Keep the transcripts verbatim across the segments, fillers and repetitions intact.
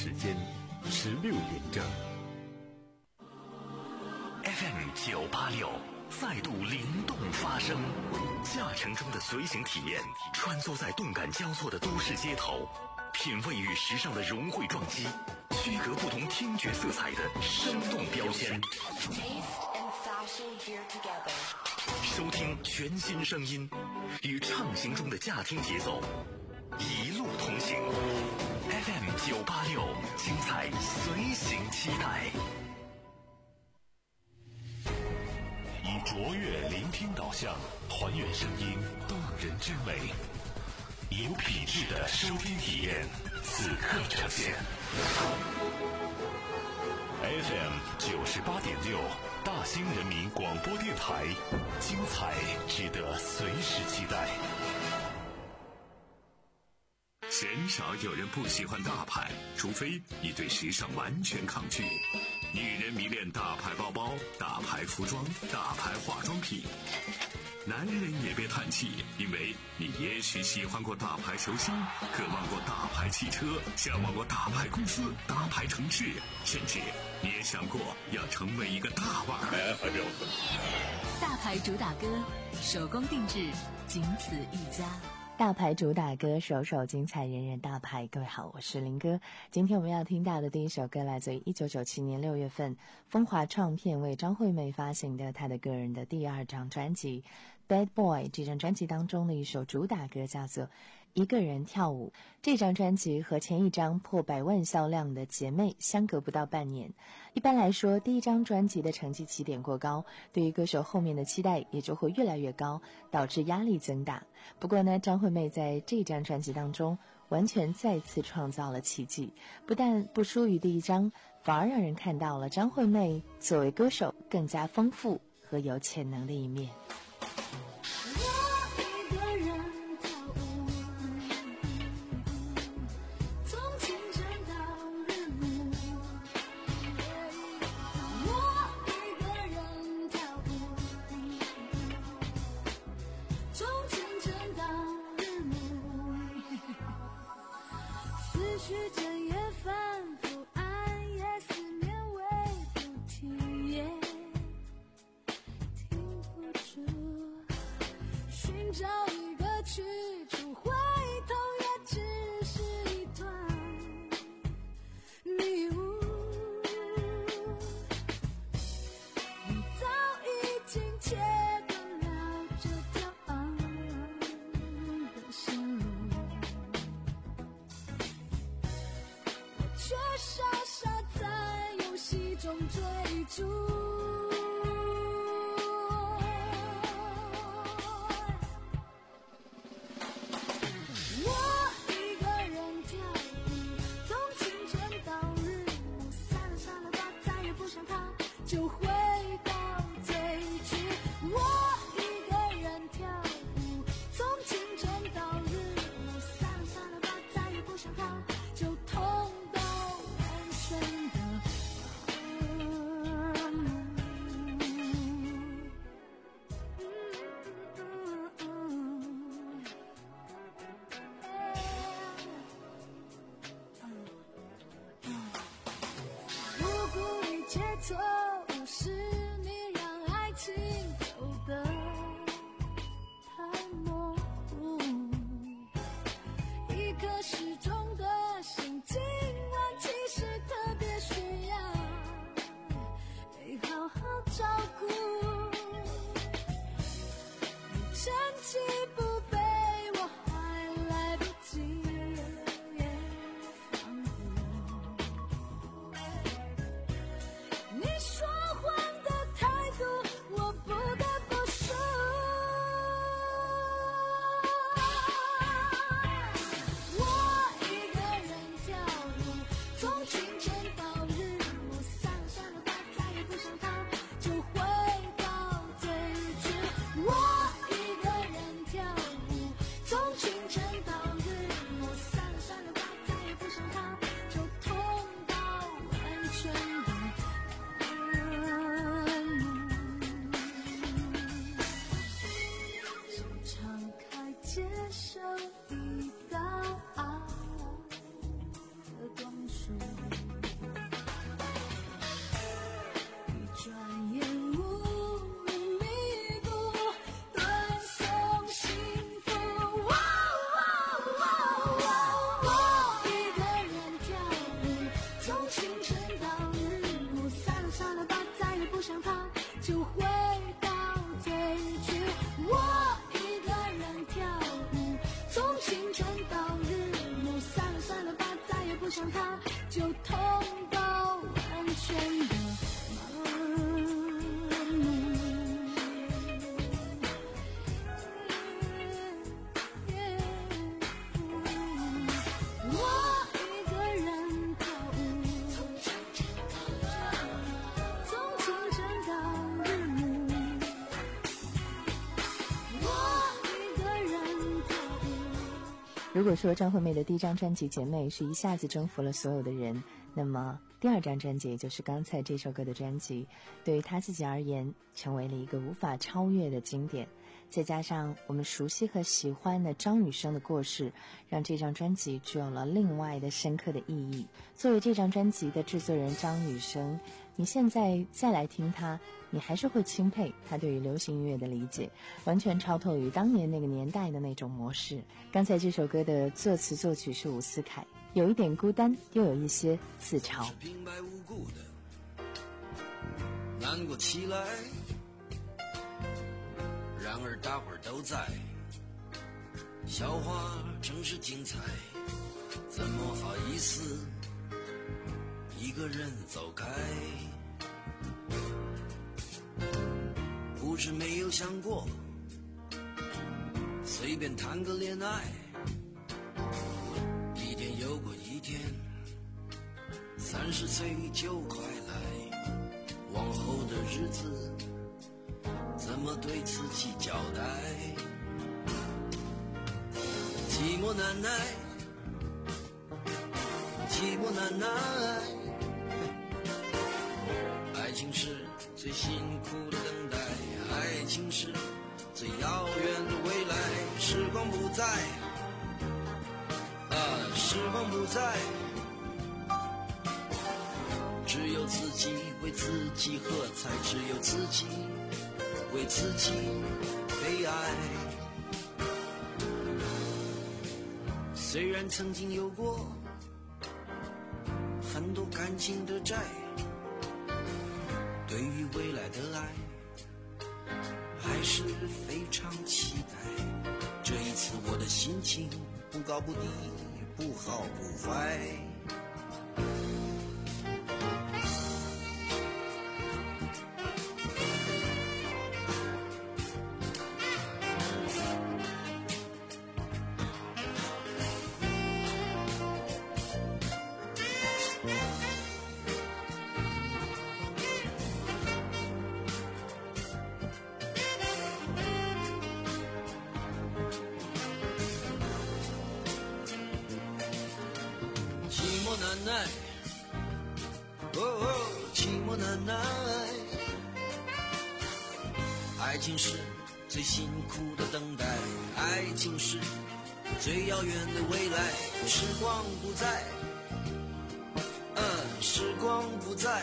时间十六点整。 F M 九八六再度灵动发声，驾乘中的随行体验，穿梭在动感交错的都市街头，品味与时尚的融汇撞击，区隔不同听觉色彩的生动标签。收听全新声音，与畅行中的驾听节奏，一路同行。F M 九八六，精彩随行期待。以卓越聆听导向，还原声音动人之美，有品质的收听体验，此刻呈现。F M 九十八点六，大兴人民广播电台，精彩值得随时期待。 鲜少有人不喜欢大牌，除非你对时尚完全抗拒。女人迷恋大牌包包、大牌服装、大牌化妆品。男人也别叹气，因为你也许喜欢过大牌球星，渴望过大牌汽车，向往过大牌公司、大牌城市，甚至你也想过要成为一个大腕儿。 大牌主打歌，手工定制，仅此一家。 大牌主打歌，首首精彩，人人大牌。各位好，我是林哥。今天我们要听到的第一首歌来自于一九九七年六月份风华唱片为张惠妹发行的她的个人的第二张专辑《Bad Boy》。这张专辑当中的一首主打歌叫做《一个人跳舞》。这张专辑和前一张破百万销量的《姐妹》相隔不到半年。一般来说，第一张专辑的成绩起点过高，对于歌手后面的期待也就会越来越高，导致压力增大。不过呢，张惠妹在这张专辑当中完全再次创造了奇迹，不但不输于第一张，反而让人看到了张惠妹作为歌手更加丰富和有潜能的一面。 接受一道爱的光束。 就痛到完全的麻木。我一个人跳舞，从清晨到日暮。我一个人跳舞。 如果说张惠妹的第一张专辑《姐妹》是一下子征服了所有的人，那么第二张专辑，也就是刚才这首歌的专辑，对于她自己而言成为了一个无法超越的经典。再加上我们熟悉和喜欢的张雨生的过世，让这张专辑具有了另外的深刻的意义。作为这张专辑的制作人张雨生，你现在再来听他，你还是会钦佩他对于流行音乐的理解，完全超脱于当年那个年代的那种模式。刚才这首歌的作词作曲是伍思凯，有一点孤单，又有一些自嘲。 是平白无故的难过起来，然而大伙儿都在，笑话正是精彩，怎么好意思一个人走开？不是没有想过随便谈个恋爱，一天又过一天，三十岁就快来，往后的日子怎么对自己交代？寂寞难耐，寂寞难耐，爱情是最辛苦的等待，爱情是最遥远的未来。时光不在，啊，时光不在，只有自己为自己喝彩，只有自己为自己悲哀。虽然曾经有过很多感情的债，对于未来的爱还是非常期待。这一次我的心情不高不低，不好不坏。难耐，哦哦，寂寞难耐，爱情是最辛苦的等待，爱情是最遥远的未来。时光不在，嗯，时光不在，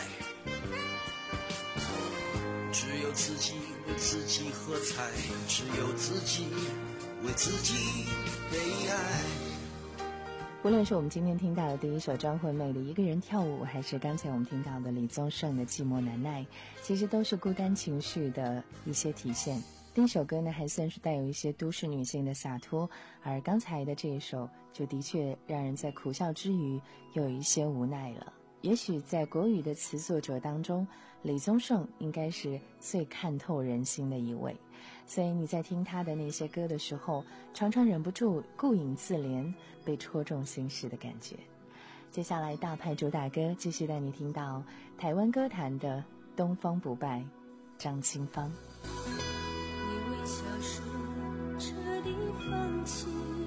只有自己为自己喝彩，只有自己为自己悲哀。 无论是我们今天听到的第一首张惠妹的《一个人跳舞》，还是刚才我们听到的李宗盛的《寂寞难耐》，其实都是孤单情绪的一些体现。第一首歌呢，还算是带有一些都市女性的洒脱，而刚才的这一首就的确让人在苦笑之余又有一些无奈了。也许在国语的词作者当中，李宗盛应该是最看透人心的一位，所以你在听他的那些歌的时候，常常忍不住顾影自怜，被戳中心事的感觉。接下来大派主打歌继续带你听到台湾歌坛的东方不败张清芳。 你微笑说彻底放弃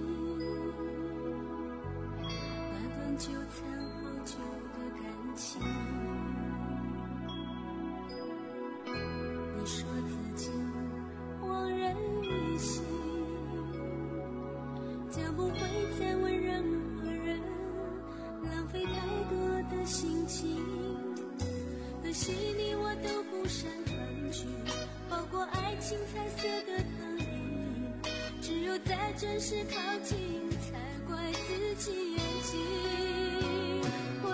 那段纠缠好久的感情，你说自己恍然一醒，将不会再问任何人，浪费太多的心情，可惜你我都不善抗拒，包括爱情彩色的糖衣，只有在真实靠近才怪自己眼睛。我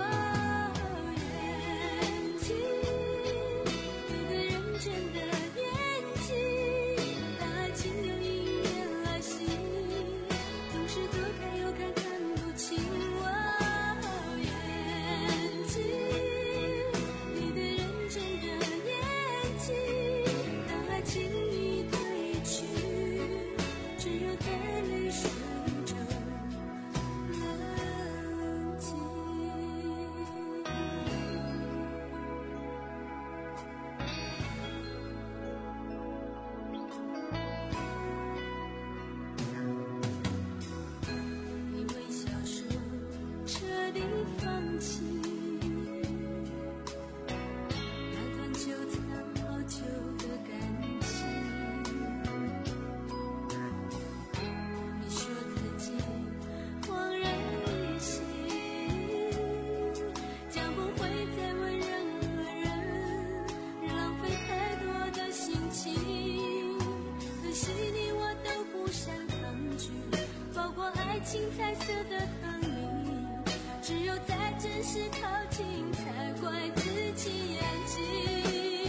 眼睛有个认真的眼睛，当爱情又迎面来袭，总是左看右看看不清。我眼情彩色的糖衣，只有在真实靠近，才怪自己演技。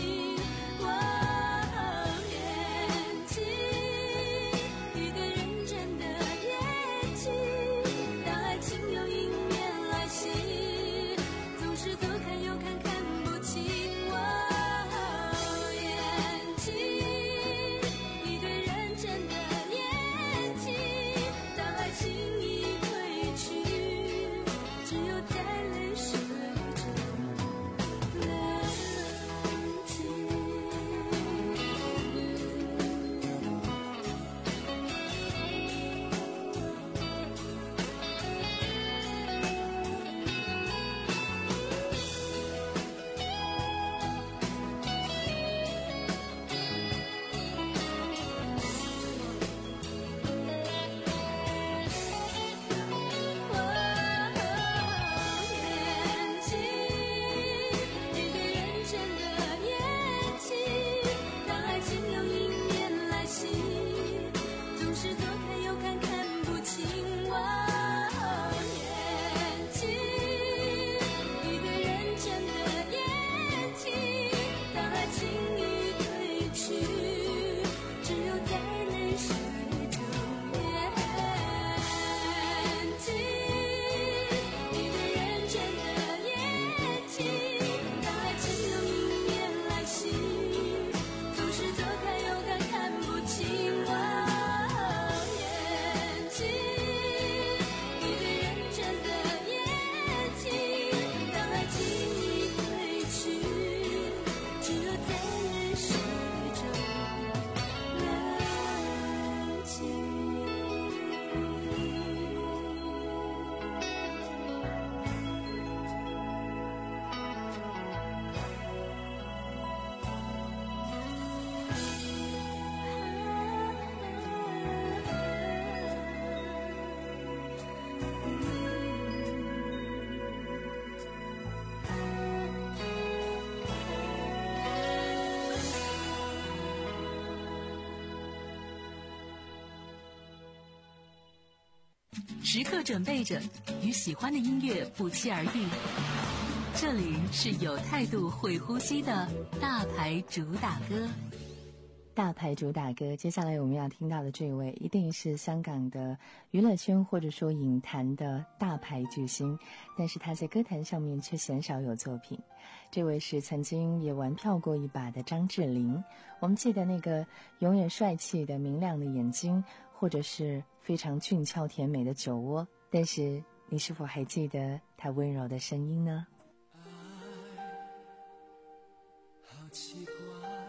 时刻准备着与喜欢的音乐不期而遇。这里是有态度会呼吸的大牌主打歌。 大牌主打歌，接下来我们要听到的这位一定是香港的娱乐圈或者说影坛的大牌巨星，但是他在歌坛上面却鲜少有作品。这位是曾经也玩票过一把的张智霖，我们记得那个永远帅气的明亮的眼睛，或者是非常俊俏甜美的酒窝，但是你是否还记得他温柔的声音呢？ 爱好奇怪，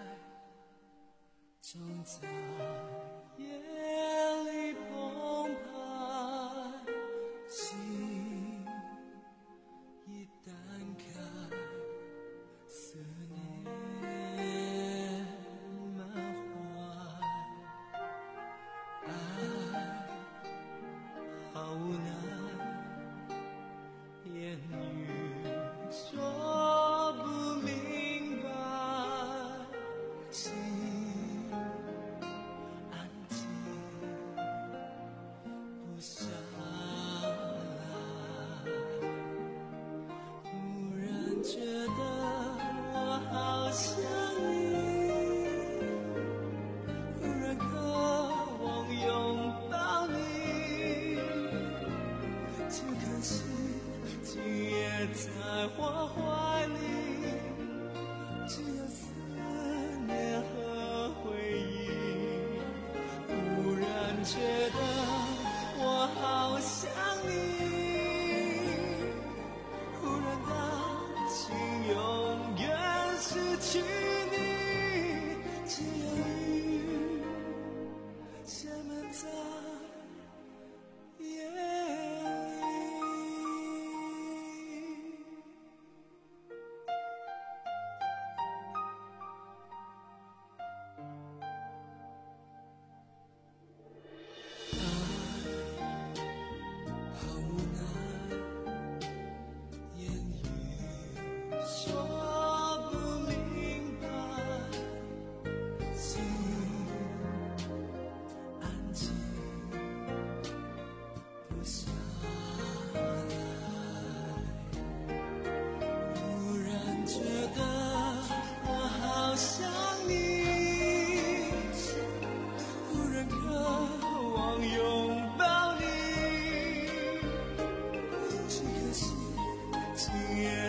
总在夜里澎湃，心一旦开，思念满怀，爱好无奈，言语说不明白，心安静不下来，忽然觉得我好想你，忽然渴望拥抱你，只可惜今夜在我怀里，只有思念和回忆，忽然觉得我好想你，忽然担心永远失去你，只有雨写满在夜里。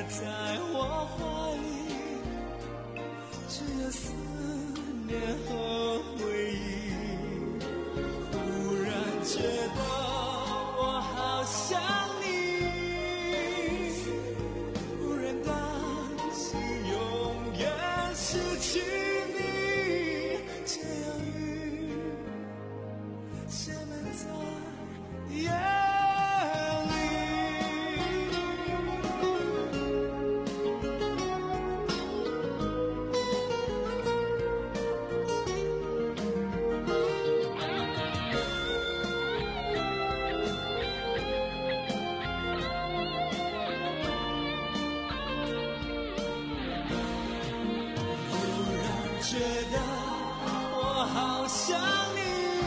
在我怀里，只有思念和回忆。忽然觉得我好想你，忽然担心永远失去你。这样雨写满在夜觉得我好想你，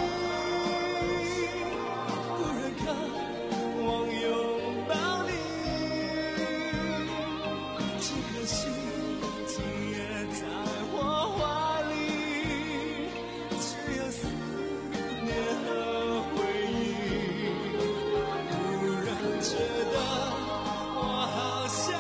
忽然渴望拥抱你。这颗心今夜在我怀里，只有思念和回忆。忽然觉得我好想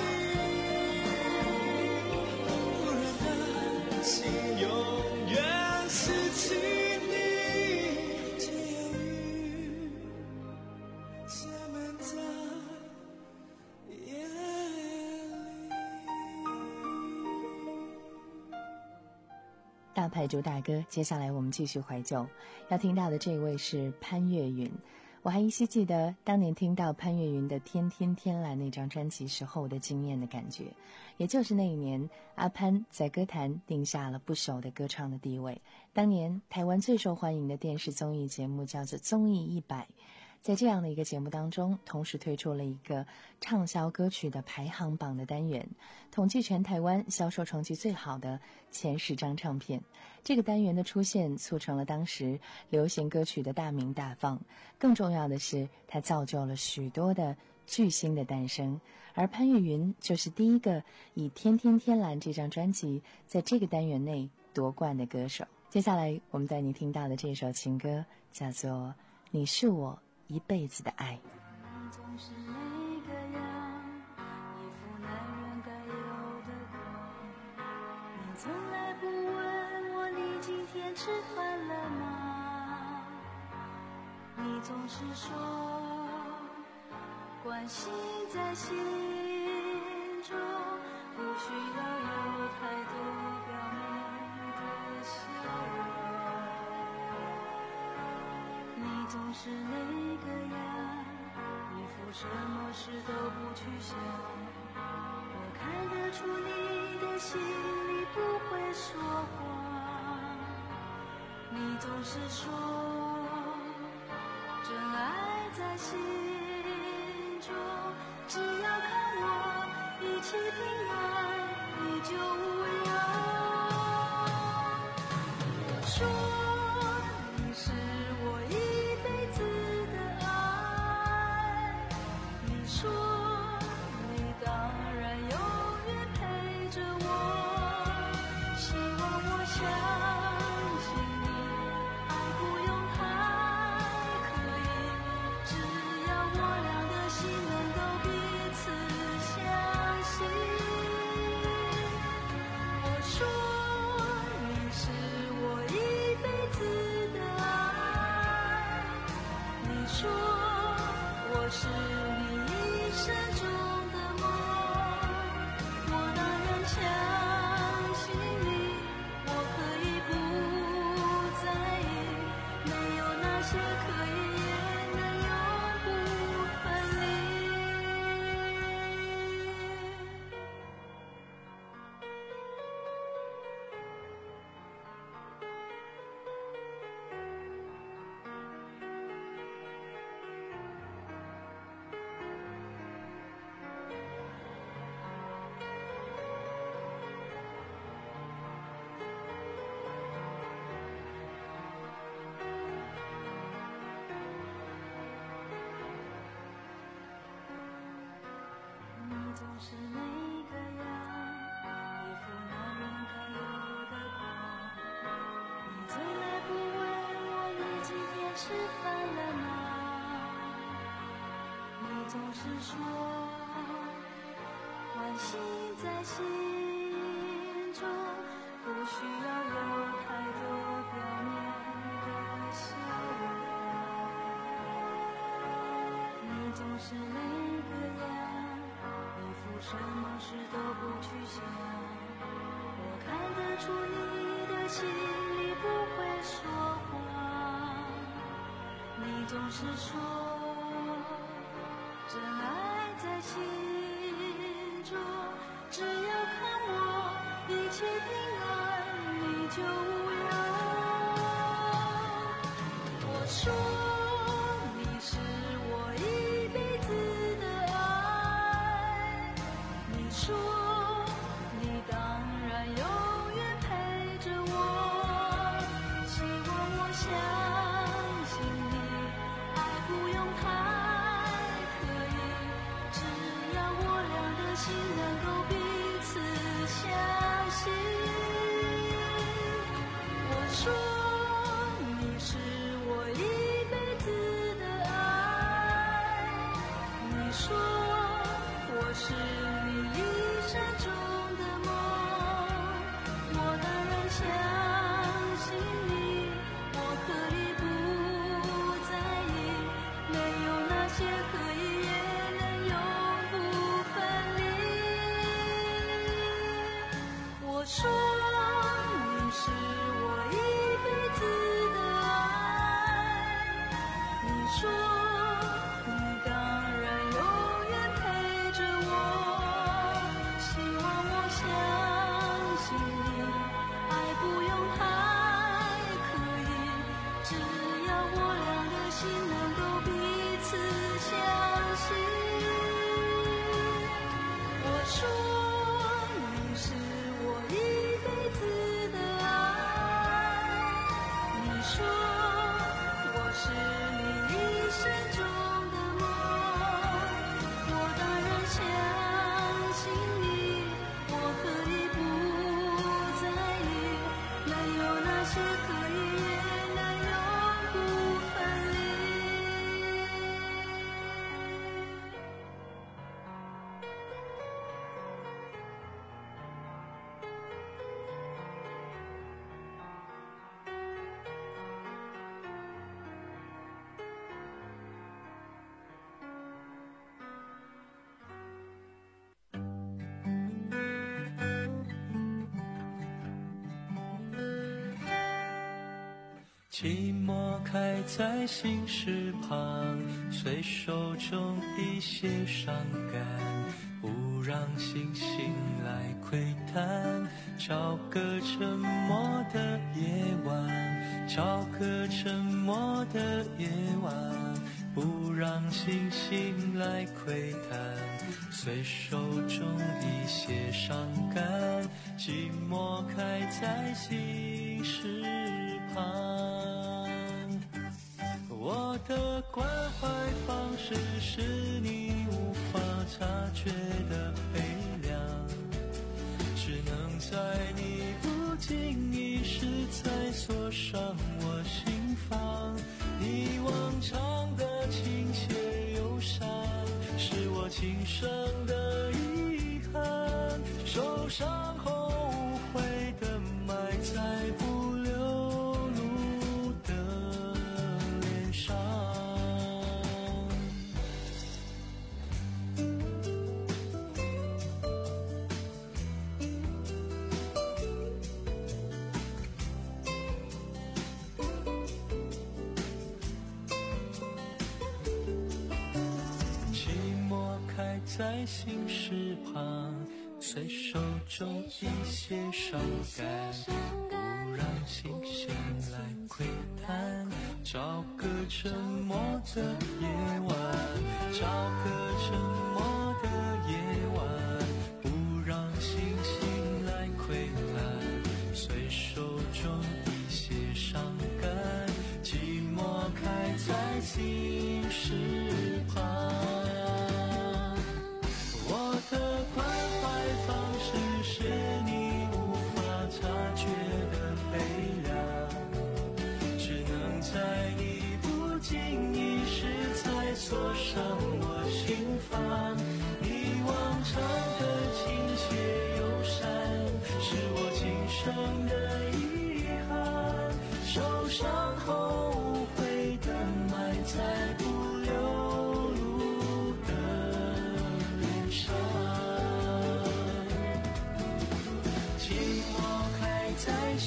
心永远失去你，这样雨写满在夜里。 大牌主打歌，接下来我们继续怀旧，要听到的这位是潘越云。我还依稀记得当年听到潘越云的《天天天蓝》那张专辑时候的惊艳的感觉，也就是那一年，阿潘在歌坛定下了不朽的歌唱的地位。当年台湾最受欢迎的电视综艺节目叫做《综艺一百》，在这样的一个节目当中，同时推出了一个畅销歌曲的排行榜的单元，统计全台湾销售成绩最好的前十张唱片。这个单元的出现促成了当时流行歌曲的大名大放，更重要的是它造就了许多的巨星的诞生，而潘越云就是第一个以《天天天蓝》这张专辑在这个单元内夺冠的歌手。接下来我们带你听到的这首情歌叫做《你是我一辈子的爱》。 总是那个样，一副男人该有的光。你从来不问我，你今天吃饭了吗？你总是说，关心在心中，不需要有太多表面的笑容。你总是那个样，一副什么事都不去想。我看得出你的心里不会说谎。你总是说，真爱在心中，只要看我一起平安，你就无忧。我说你是我一辈子的爱，你说你当然永远陪着我，希望我相信你，爱不用太刻意，只要我俩的心能够彼此相信。我说你是我一辈子的爱，你说我是你一生中的梦，我当然相信你，我可以不在意，没有那些可以也能永不分离。你总是那个样，一副男人该有的光。你从来不问我，你今天吃饭了吗？你总是说， 心在心中，不需要有太多表面的笑容。你总是那个样，一副什么事都不去想，我看得出你的心里不会说谎。你总是说真爱在心中，只要看我一切平安，你就无忧。我说你是我一辈子的爱，你说你当然永远陪着我，希望我相信你，爱不用太刻意，只要我俩的心能够彼此相信。我说你是我一辈子的爱，你说我是你一生中的梦，我当然相信你，我可以不在意，没有那些可以也能永不分离。我说你是我一辈子的爱，你说你当然永远陪着我，希望我相信你，爱不用太刻意，只要我俩的心能够彼此相信。我说你是我一辈子的爱，你说我是你一生中的梦，我当然相信你，我可以不在意，没有那些可以也能永不分离。 寂寞开在心事旁，随手中一些伤感，不让星星来窥探，找个沉默的夜晚，找个沉默的夜晚，不让星星来窥探，随手中一些伤感，寂寞开在心事旁。我的关怀方式是你无法察觉的悲凉，只能在你不经意时才锁上我心房。你往常的亲切忧伤，是我今生的遗憾，受伤后无悔的埋在不留路的脸上。在心事旁，随手中一些伤感，不让星星来窥探，找个沉默的夜晚，找个沉默的夜晚，不让星星来窥探，随手中一些伤感，寂寞开在心事旁。我的关怀方式是你无法察觉的悲凉，只能在你不经意时才锁上我心房。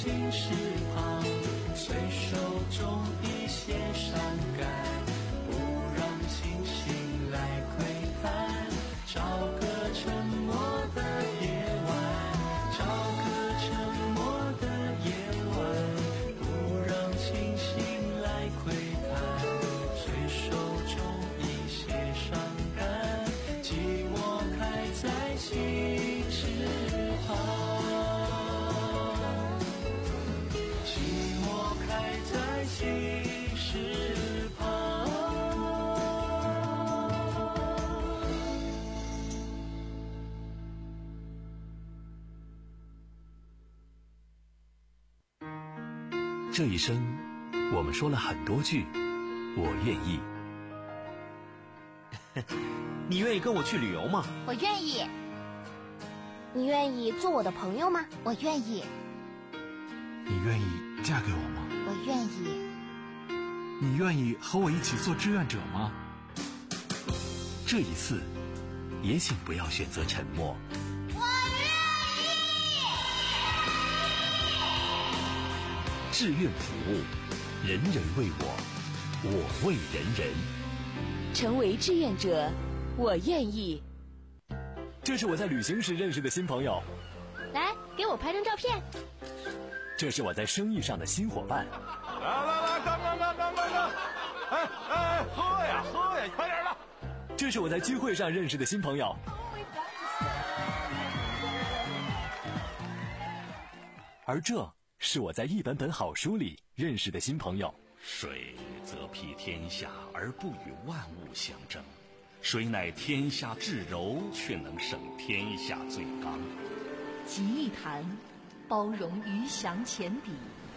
心事旁，随手种一些伤感，不让星星来窥探，找个沉默的夜晚，找个沉默的夜晚，不让星星来窥探，随手种一些伤感，寂寞开在心事旁，寂寞开在心事旁。 这一生，我们说了很多句“我愿意”。 你愿意跟我去旅游吗？ 我愿意。你愿意做我的朋友吗？我愿意。 你愿意嫁给我吗？ 我愿意。 你愿意和我一起做志愿者吗？ 这一次，也请不要选择沉默。志愿服务，人人为我，我为人人。 成为志愿者，我愿意。 这是我在旅行时认识的新朋友。 来，给我拍张照片。 这是我在生意上的新伙伴。 来来来，干干干干干干！哎哎，喝呀喝呀，快点的！ 这是我在聚会上认识的新朋友。而这是我在一本本好书里认识的新朋友。 水则披天下而不与万物相争，谁乃天下至柔，却能胜天下最刚。 集一坛，包容鱼翔浅底；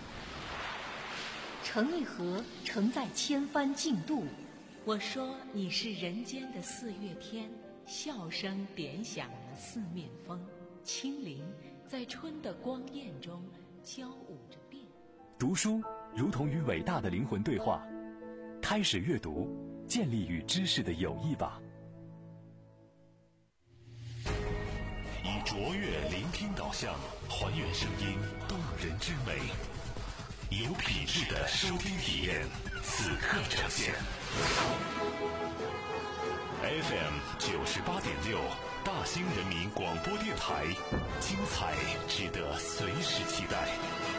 盛一盒，盛在千帆竞渡。 我说你是人间的四月天，笑声点响了四面风，轻灵在春的光艳中交舞着变。 读书如同与伟大的灵魂对话，开始阅读，建立与知识的友谊吧。 以卓越聆听导向，还原声音动人之美，有品质的收听体验，此刻呈现。F M 九十八点六，大兴人民广播电台，精彩值得随时期待。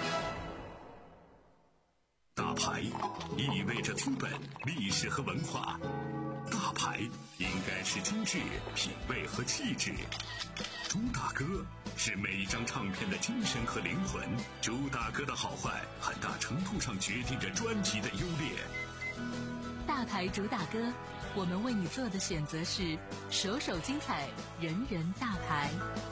大牌意味着资本、历史和文化，大牌应该是精致、品味和气质。朱大哥是每一张唱片的精神和灵魂，朱大哥的好坏很大程度上决定着专辑的优劣。 大牌主打歌，我们为你做的选择是首首精彩，人人大牌。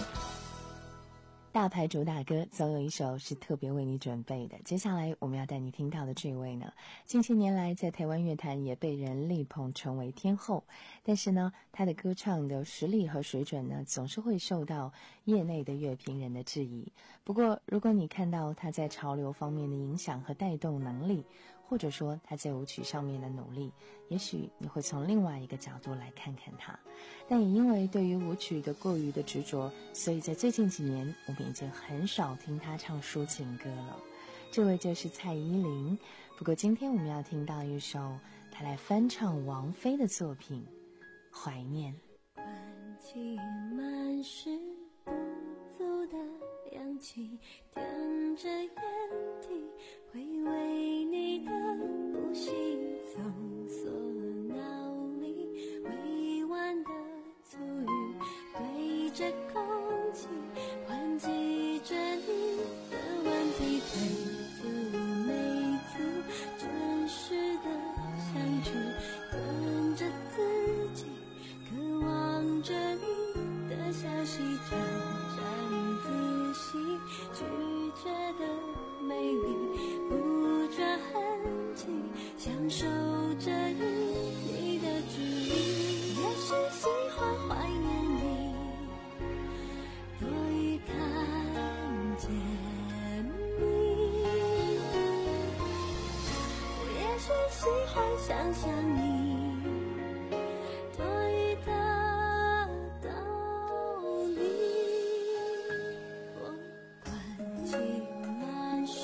大牌主打歌总有一首是特别为你准备的。接下来我们要带你听到的这位呢，近些年来在台湾乐坛也被人力捧成为天后，但是呢，他的歌唱的实力和水准呢，总是会受到业内的乐评人的质疑。不过，如果你看到他在潮流方面的影响和带动能力，或者说他在舞曲上面的努力，也许你会从另外一个角度来看看他。但也因为对于舞曲的过于的执着，所以在最近几年我们已经很少听他唱抒情歌了。这位就是蔡依林。不过今天我们要听到一首他来翻唱王菲的作品《怀念》。 关起满是不足的氧气，踮着眼底回味你的呼吸，搜索脑里未完的足语，对着空气还记着你的问题，退足没足真实的相聚，跟着自己渴望着你的消息，沾沾自喜，拒绝的美丽，不抓痕迹，享受着与你的距离。也许喜欢怀念你，多于看见你。我也许喜欢想象你，多于得到你。我关起满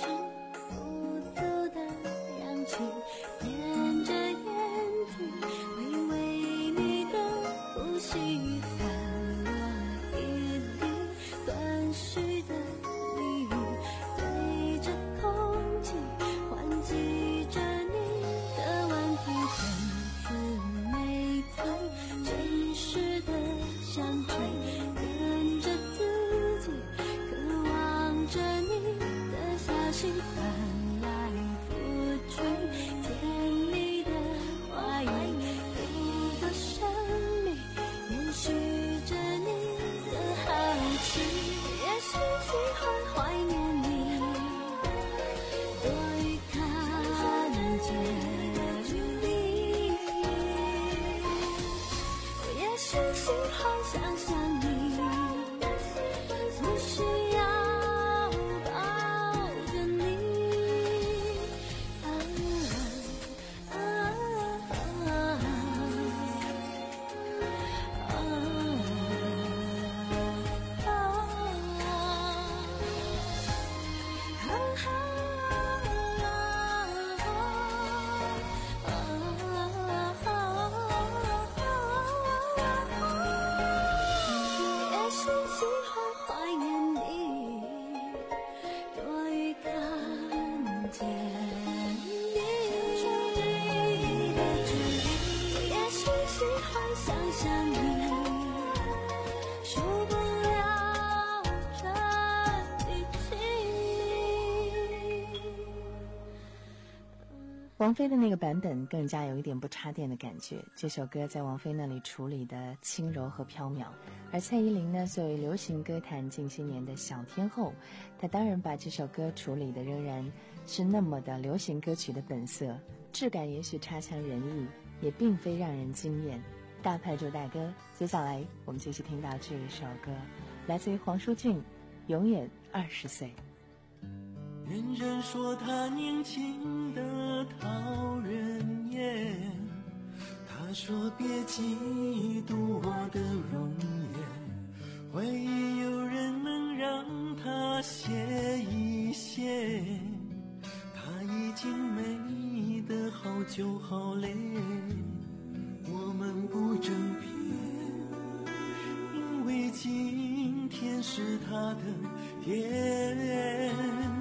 王菲的那个版本更加有一点不插电的感觉，这首歌在王菲那里处理的轻柔和飘渺，而蔡依林呢，作为流行歌坛近些年的小天后，她当然把这首歌处理的仍然是那么的流行歌曲的本色，质感也许差强人意，也并非让人惊艳。大牌主打歌，接下来我们继续听到这一首歌，来自于黄舒骏，永远二十岁。 人人说他年轻的讨人厌，他说别嫉妒我的容颜，怀疑有人能让他歇一歇，他已经美得好久好累，我们不争辩，因为今天是他的天，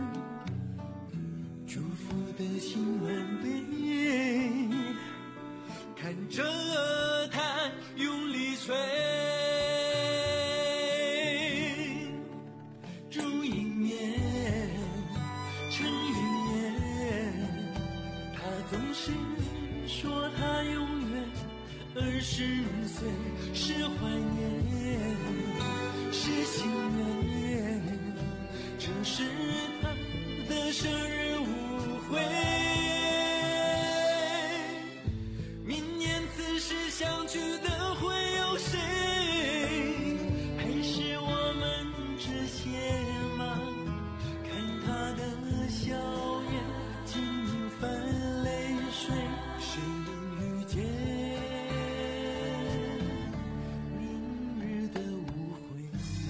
祝福的心满杯，看着他用力吹，烛一面成云烟，他总是说他永远二十岁，是怀念是心愿，这是他的生日舞会，明年此时相聚的会有谁？还是我们这些吗？看他的笑颜尽泛泪水，谁能遇见明日的无悔？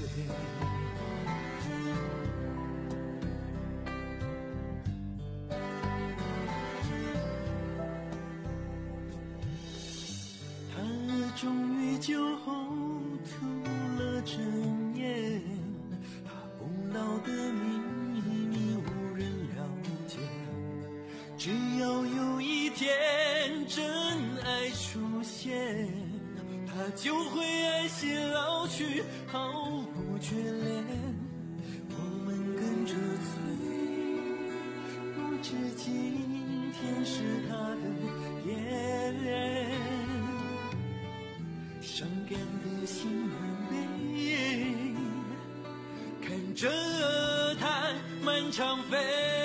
终于酒后吐了真言，他不老的秘密无人了解，只要有一天真爱出现，他就会爱惜老去，毫不眷恋，我们跟着醉，不知今天是他的天，伤感的心满杯，看着它满场飞，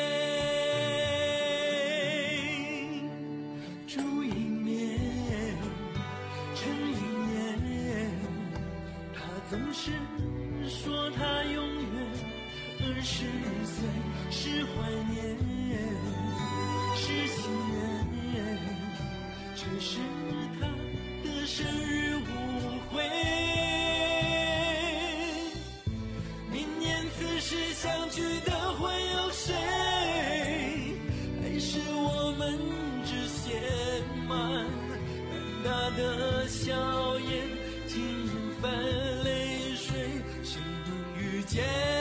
烛一面成云烟，他总是说他永远二十岁，是怀念是心愿，这是他的生日舞会，明年此时相聚的会有谁？还是我们只嫌慢，淡淡的笑颜尽泛泪水，谁能遇见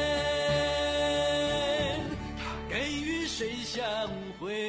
他该与谁相会？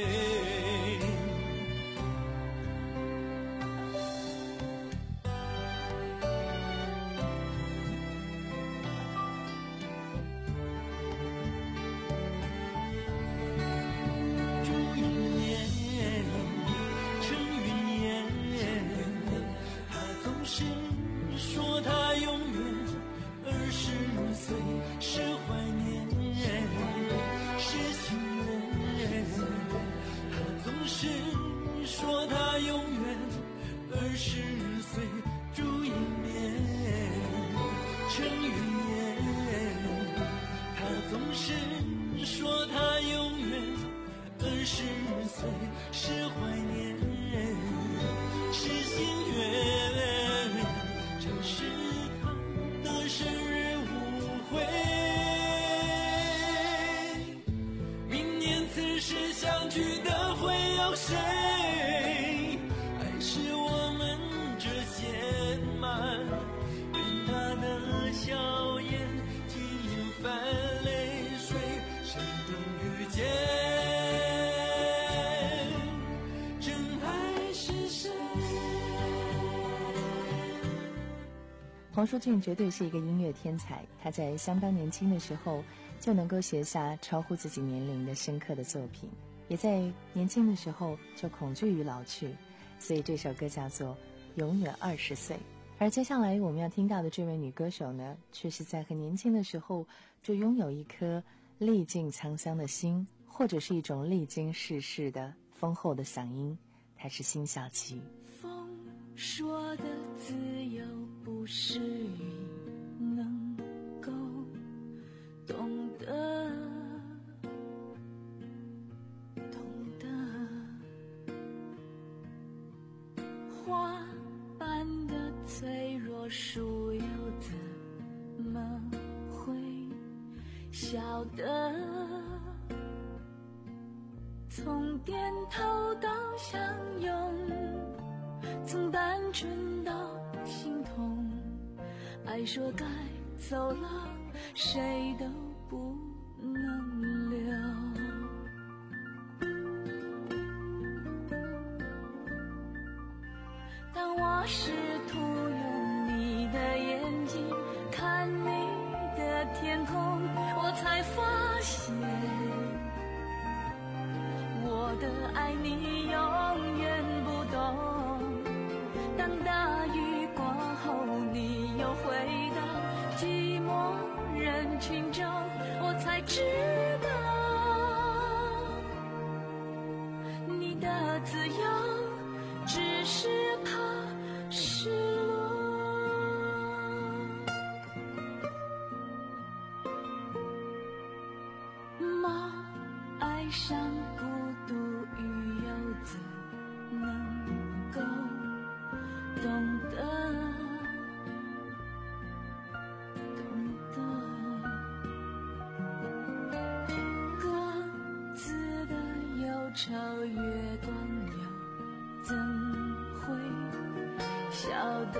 黄舒骏绝对是一个音乐天才，他在相当年轻的时候就能够写下超乎自己年龄的深刻的作品。 也在年轻的时候就恐惧于老去，所以这首歌叫做《永远二十岁》。而接下来我们要听到的这位女歌手呢，却是在很年轻的时候就拥有一颗历尽沧桑的心，或者是一种历经世事的丰厚的嗓音，她是辛晓琪。 风说的自由不是云能够懂得，懂得花般的脆弱，树又怎么会晓得？从点头到相拥，从单纯到心痛，爱说该走了，谁都不能留。当我试图用你的眼睛看你的天空，我才发现我的爱你永远不懂。当大雨过后你又回到寂寞人群中，我才知道你的自由只是怕失落。猫爱上孤独，鱼又怎能够懂得，懂得各自的忧愁越短，又怎会晓得？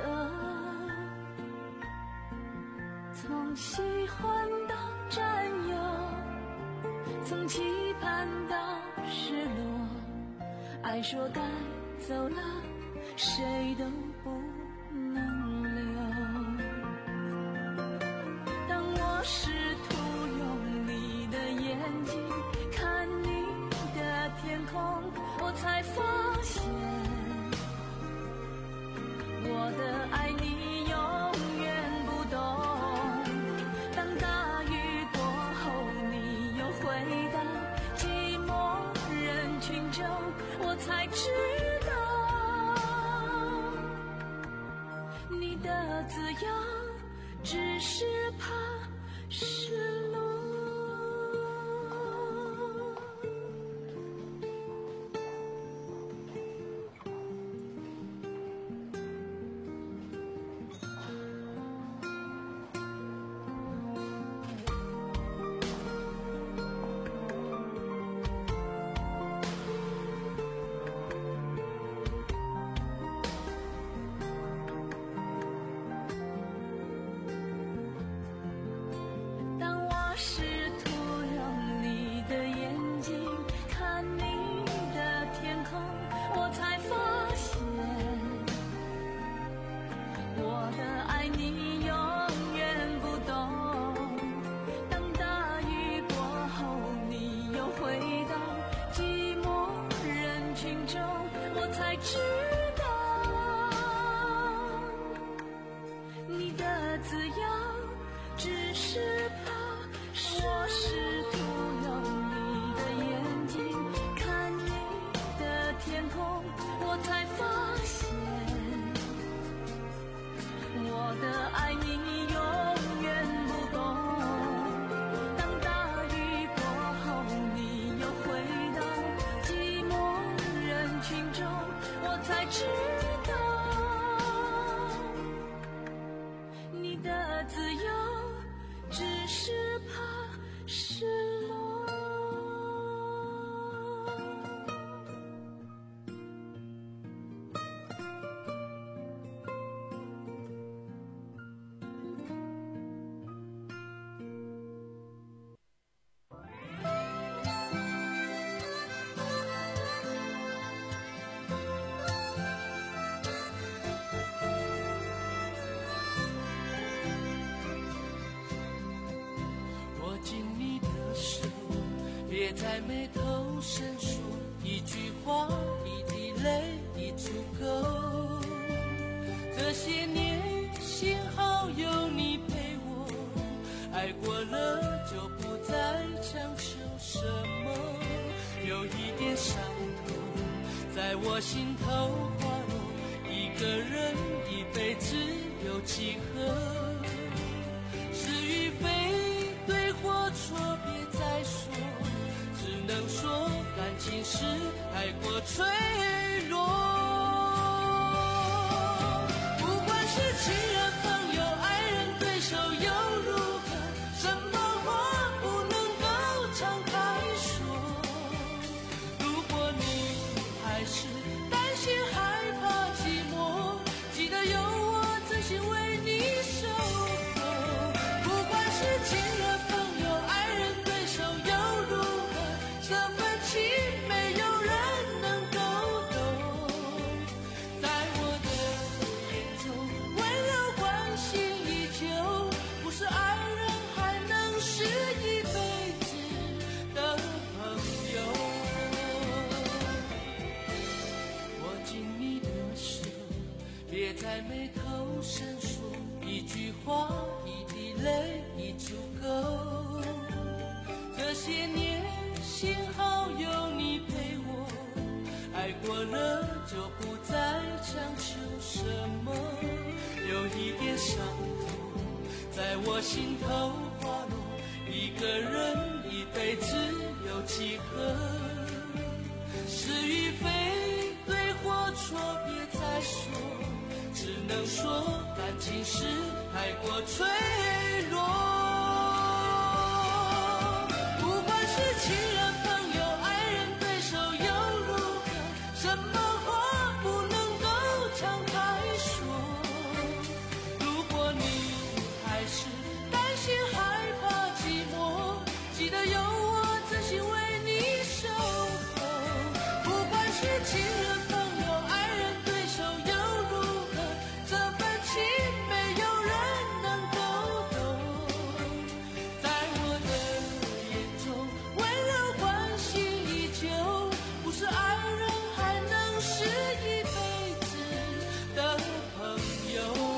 从喜欢到占有，从期盼到失落，爱说该走了，谁都不能留。当我试图用你的眼睛看你的天空，我才发现我的爱你永远不懂。当大雨过后你又回到寂寞人群中，我才知道你的自由只是怕失落。试图用你的眼睛看你的天空，我才发现我的爱你永远不懂。当大雨过后你又回到寂寞人群中，我才知道你的自由只是怕。我试图用你的眼睛看你的天空，我才发现我的爱你永远不懂。当大雨过后你又回到寂寞人群中，我才知道你的自由只是怕失落。握紧你的手，别别在眉头深锁，一句话一滴泪已足够。这些年幸好有你陪我，爱过了就不再强求什么，有一点伤痛在我心头滑落，一个人一辈子有几何？是与非，对或错，别再说，只能说感情是太过脆弱。不管是情人、朋友、爱人、对手又如何，什么话不能够敞开说？如果你还是担心害怕寂寞，记得有我真心为你守候。不管是情人、朋友、爱人、对手又如何，这份情没有人能够懂。在我的眼中，温柔关心依旧，不是爱人还能是一辈子的朋友。握紧你的手，别在眉头深锁，一句话一滴泪已足够。这些年幸好有你陪我，爱过了就不再强求什么，有一点伤痛在我心头滑落，一个人一辈子有几何？是与非，对或错，别再说，只能说感情是太过脆弱。不管是情人、朋友、爱人、对手又如何，什么话不能够敞开说？如果你还是担心害怕寂寞，记得有我真心为你守候。不管是情人、朋友、爱人、对手又如何，这份情没有人能够懂。在我的眼中，温柔关心依旧，不是爱人还能是一辈子的朋友。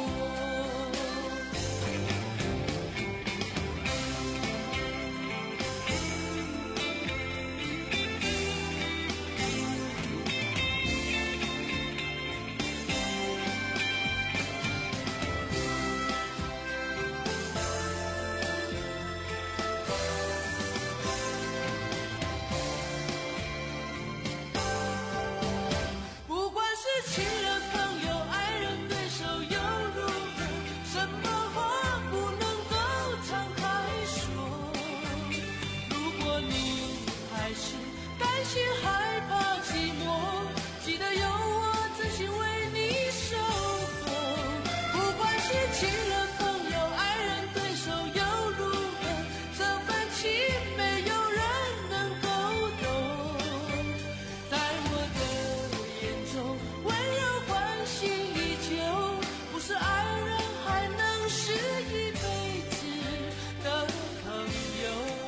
不管是情人、朋友、爱人、对手又如何，什么话不能够敞开说？如果你还是担心害怕寂寞，记得有我真心为你守候。不管是情人、朋友、爱人、对手又如何，这份情没有人能够懂。在我的眼中，温柔关心依旧，不是爱人还能是一辈子的朋友。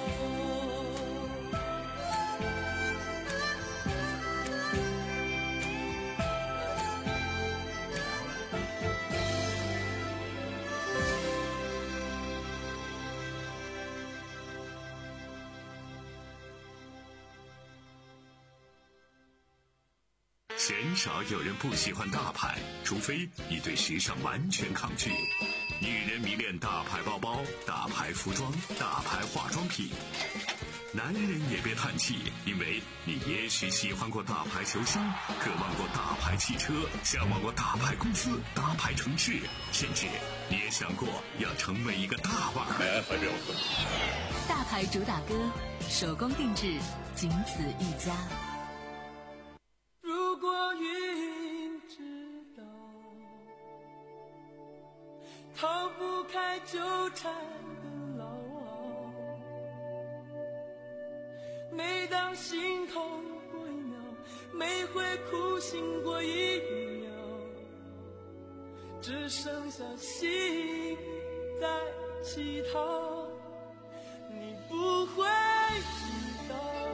鲜少有人不喜欢大牌，除非你对时尚完全抗拒。女人迷恋大牌包包、大牌服装、大牌化妆品。男人也别叹气，因为你也许喜欢过大牌球星，渴望过大牌汽车，向往过大牌公司、大牌城市，甚至你也想过要成为一个大腕儿。 大牌主打歌，手工定制，仅此一家。 如果云知道逃不开纠缠的牢牢，每当心痛过一秒，每回哭醒过一秒，只剩下心在乞讨，你不会知道。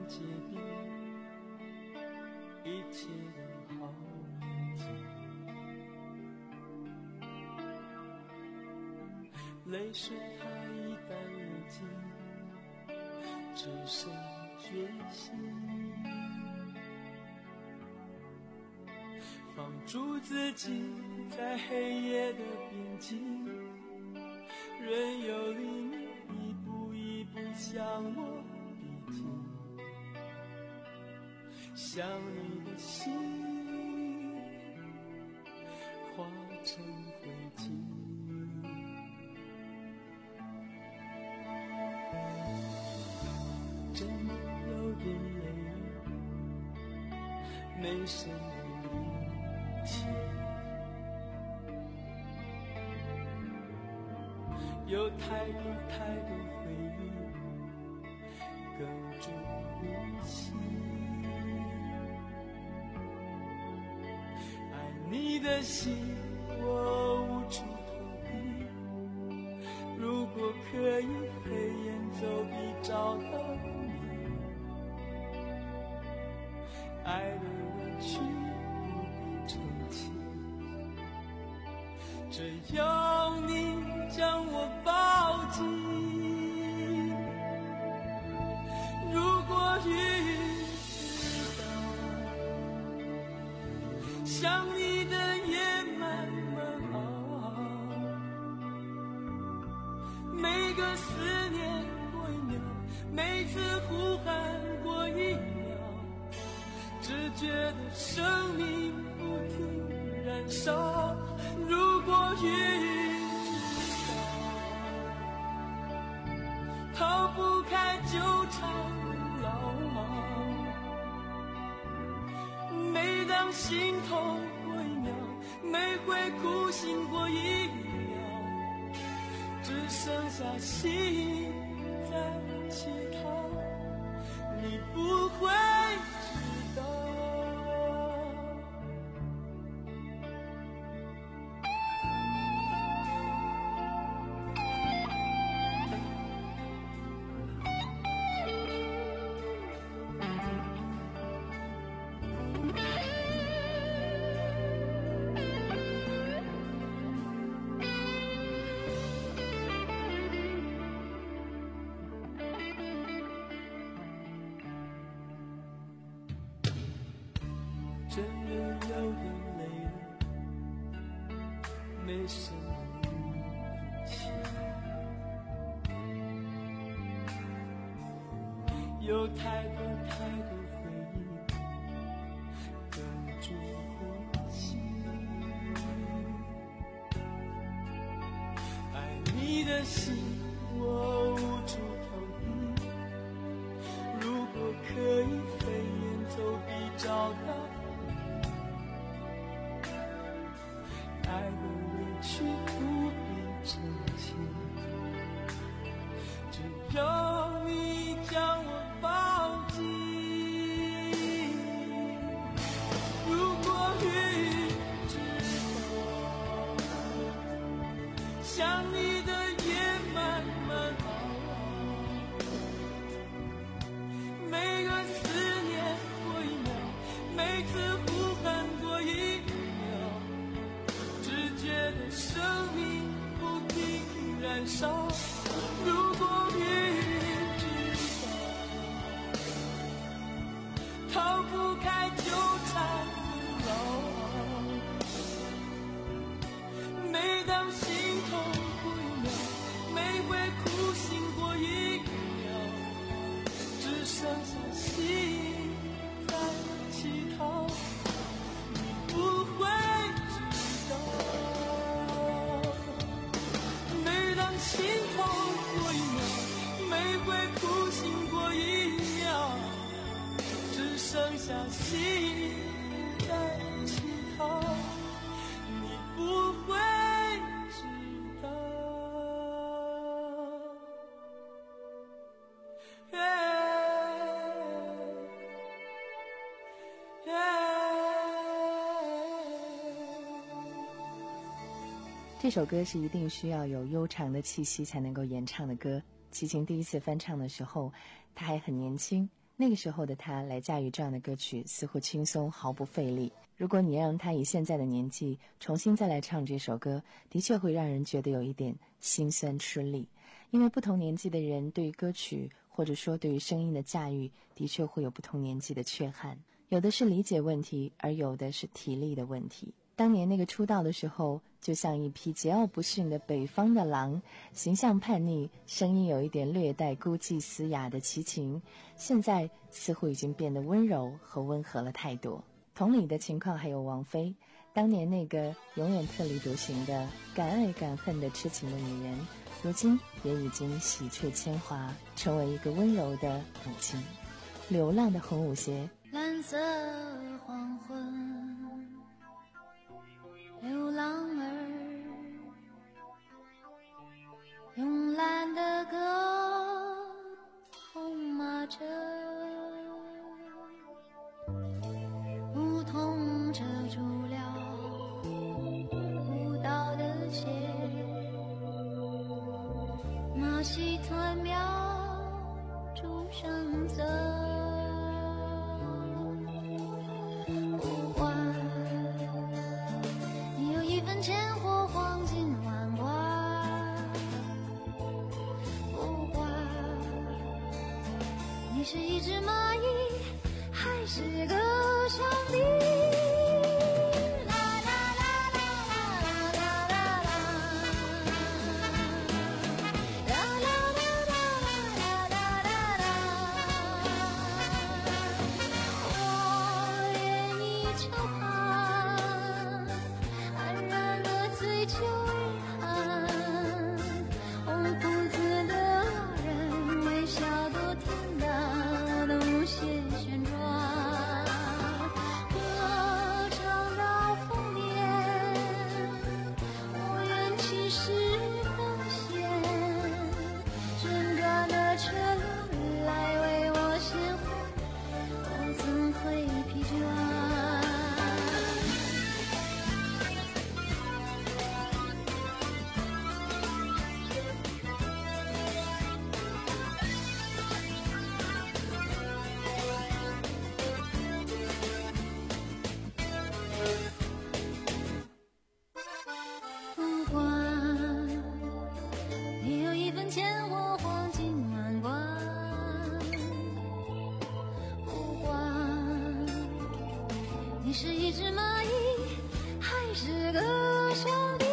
结冰，一切都好平静。泪水它一旦流尽，只剩决心。放逐自己在黑夜的边境，任由黎明一步一步向我逼近。想你的心化成灰烬，真的有点累，没什么力气，有太多太多回忆哽住呼吸。爱你的心我无处投递，如果可以飞檐走壁找到你，爱的委屈不必澄清，只要你将我抱紧。如果雨知道想你的夜慢慢熬，每个思念过一秒，每次呼喊过一秒，只觉得生命不停燃烧。如果雨知道逃不开纠缠牢牢，每当心痛过一秒，每回哭醒过一秒，只剩下心在乞讨，你不会知道。真的有点累了，没什么力气，有太多太多回忆哽住呼吸。爱你的心我无处投递，如果可以飞檐走壁找到爱的委屈不必澄清，只要你将我抱紧。如果雨知道想你的夜慢慢熬，每个思念过一秒，每次呼喊过一秒，觉得生命不停燃烧。如果雨知道逃不开纠缠牢，每当心痛过一秒，每回哭醒过一秒，只剩下心在乞讨，你不会知道。心痛过一秒，每回哭醒过一秒，只剩下心在乞讨，你不会知道。 这首歌是一定需要有悠长的气息才能够演唱的歌。齐秦第一次翻唱的时候，他还很年轻， 那个时候的他来驾驭这样的歌曲似乎轻松毫不费力。如果你让他以现在的年纪重新再来唱这首歌，的确会让人觉得有一点心酸吃力，因为不同年纪的人对于歌曲或者说对于声音的驾驭的确会有不同年纪的缺憾，有的是理解问题，而有的是体力的问题。当年那个出道的时候就像一匹桀骜不驯的北方的狼，形象叛逆，声音有一点略带孤寂嘶哑的齐秦，现在似乎已经变得温柔和温和了太多。同理的情况还有王菲，当年那个永远特立独行的敢爱敢恨的痴情的女人，如今也已经喜鹊千华，成为一个温柔的母亲。流浪的红舞鞋， 蓝色黄昏，流浪儿慵懒的歌，红马车，梧桐遮住了舞蹈的鞋，马戏团描出声色，不管你有一分钱或黄金万贯，不管你是一只蚂蚁还是个小弟，你是一只蚂蚁还是个小弟，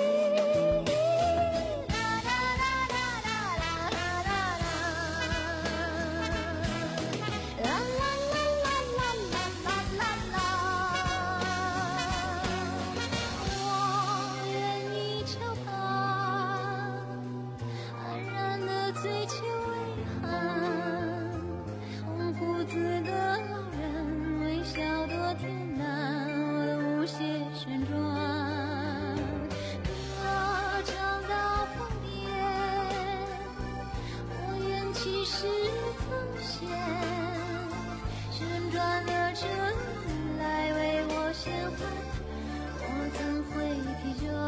我愿意敲打安然的追求遗憾，红胡子的老人微笑多甜，旋转，歌唱到疯癫，我愿起势奉献，旋转的车来为我献花，我怎会疲倦？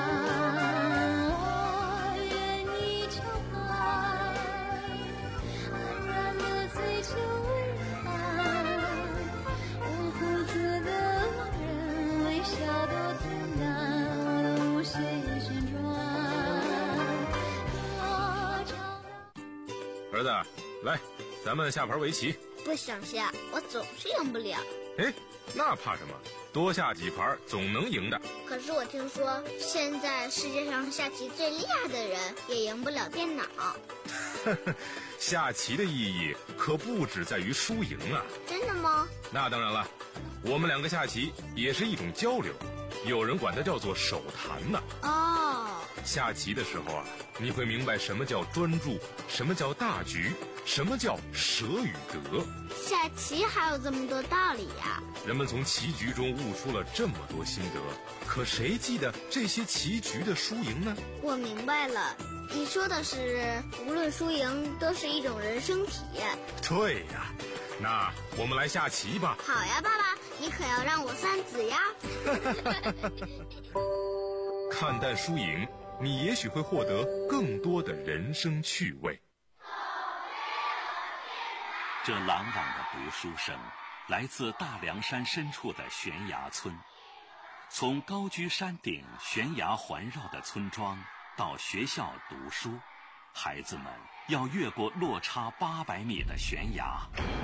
我愿意敲打安然的追求遗憾，红胡子的笑多恬淡，我的无限旋转。 儿子，来，咱们下盘围棋。 不想下，我总是赢不了。 哎，那怕什么？多下几盘总能赢的。 可是我听说，现在世界上下棋最厉害的人也赢不了电脑。 下棋的意义可不只在于输赢啊。 真的吗？ 那当然了，我们两个下棋也是一种交流，有人管它叫做手谈呢。 哦， 下棋的时候啊，你会明白什么叫专注，什么叫大局，什么叫舍与得。 下棋还有这么多道理呀！ 人们从棋局中悟出了这么多心得，可谁记得这些棋局的输赢呢？ 我明白了，你说的是无论输赢都是一种人生体验。 对呀，那我们来下棋吧。 好呀，爸爸，你可要让我三子呀。 看淡输赢，你也许会获得更多的人生趣味。 这朗朗的读书声来自大凉山深处的悬崖村。从高居山顶悬崖环绕的村庄到学校读书，孩子们要越过落差八百米的悬崖，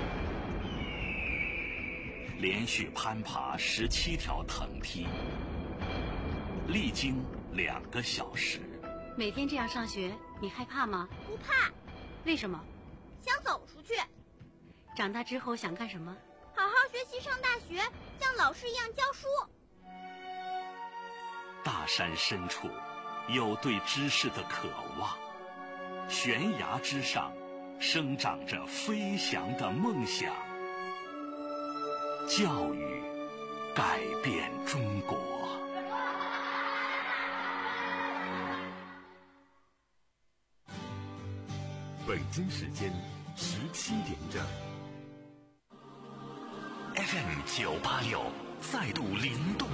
连续攀爬十七条藤梯，历经两个小时。 每天这样上学，你害怕吗？ 不怕。 为什么？ 想走出去。 长大之后想干什么？ 好好学习，上大学，像老师一样教书。 大山深处有对知识的渴望，悬崖之上生长着飞翔的梦想。教育改变中国。 北京时间十七点整。 F M 九八六再度灵动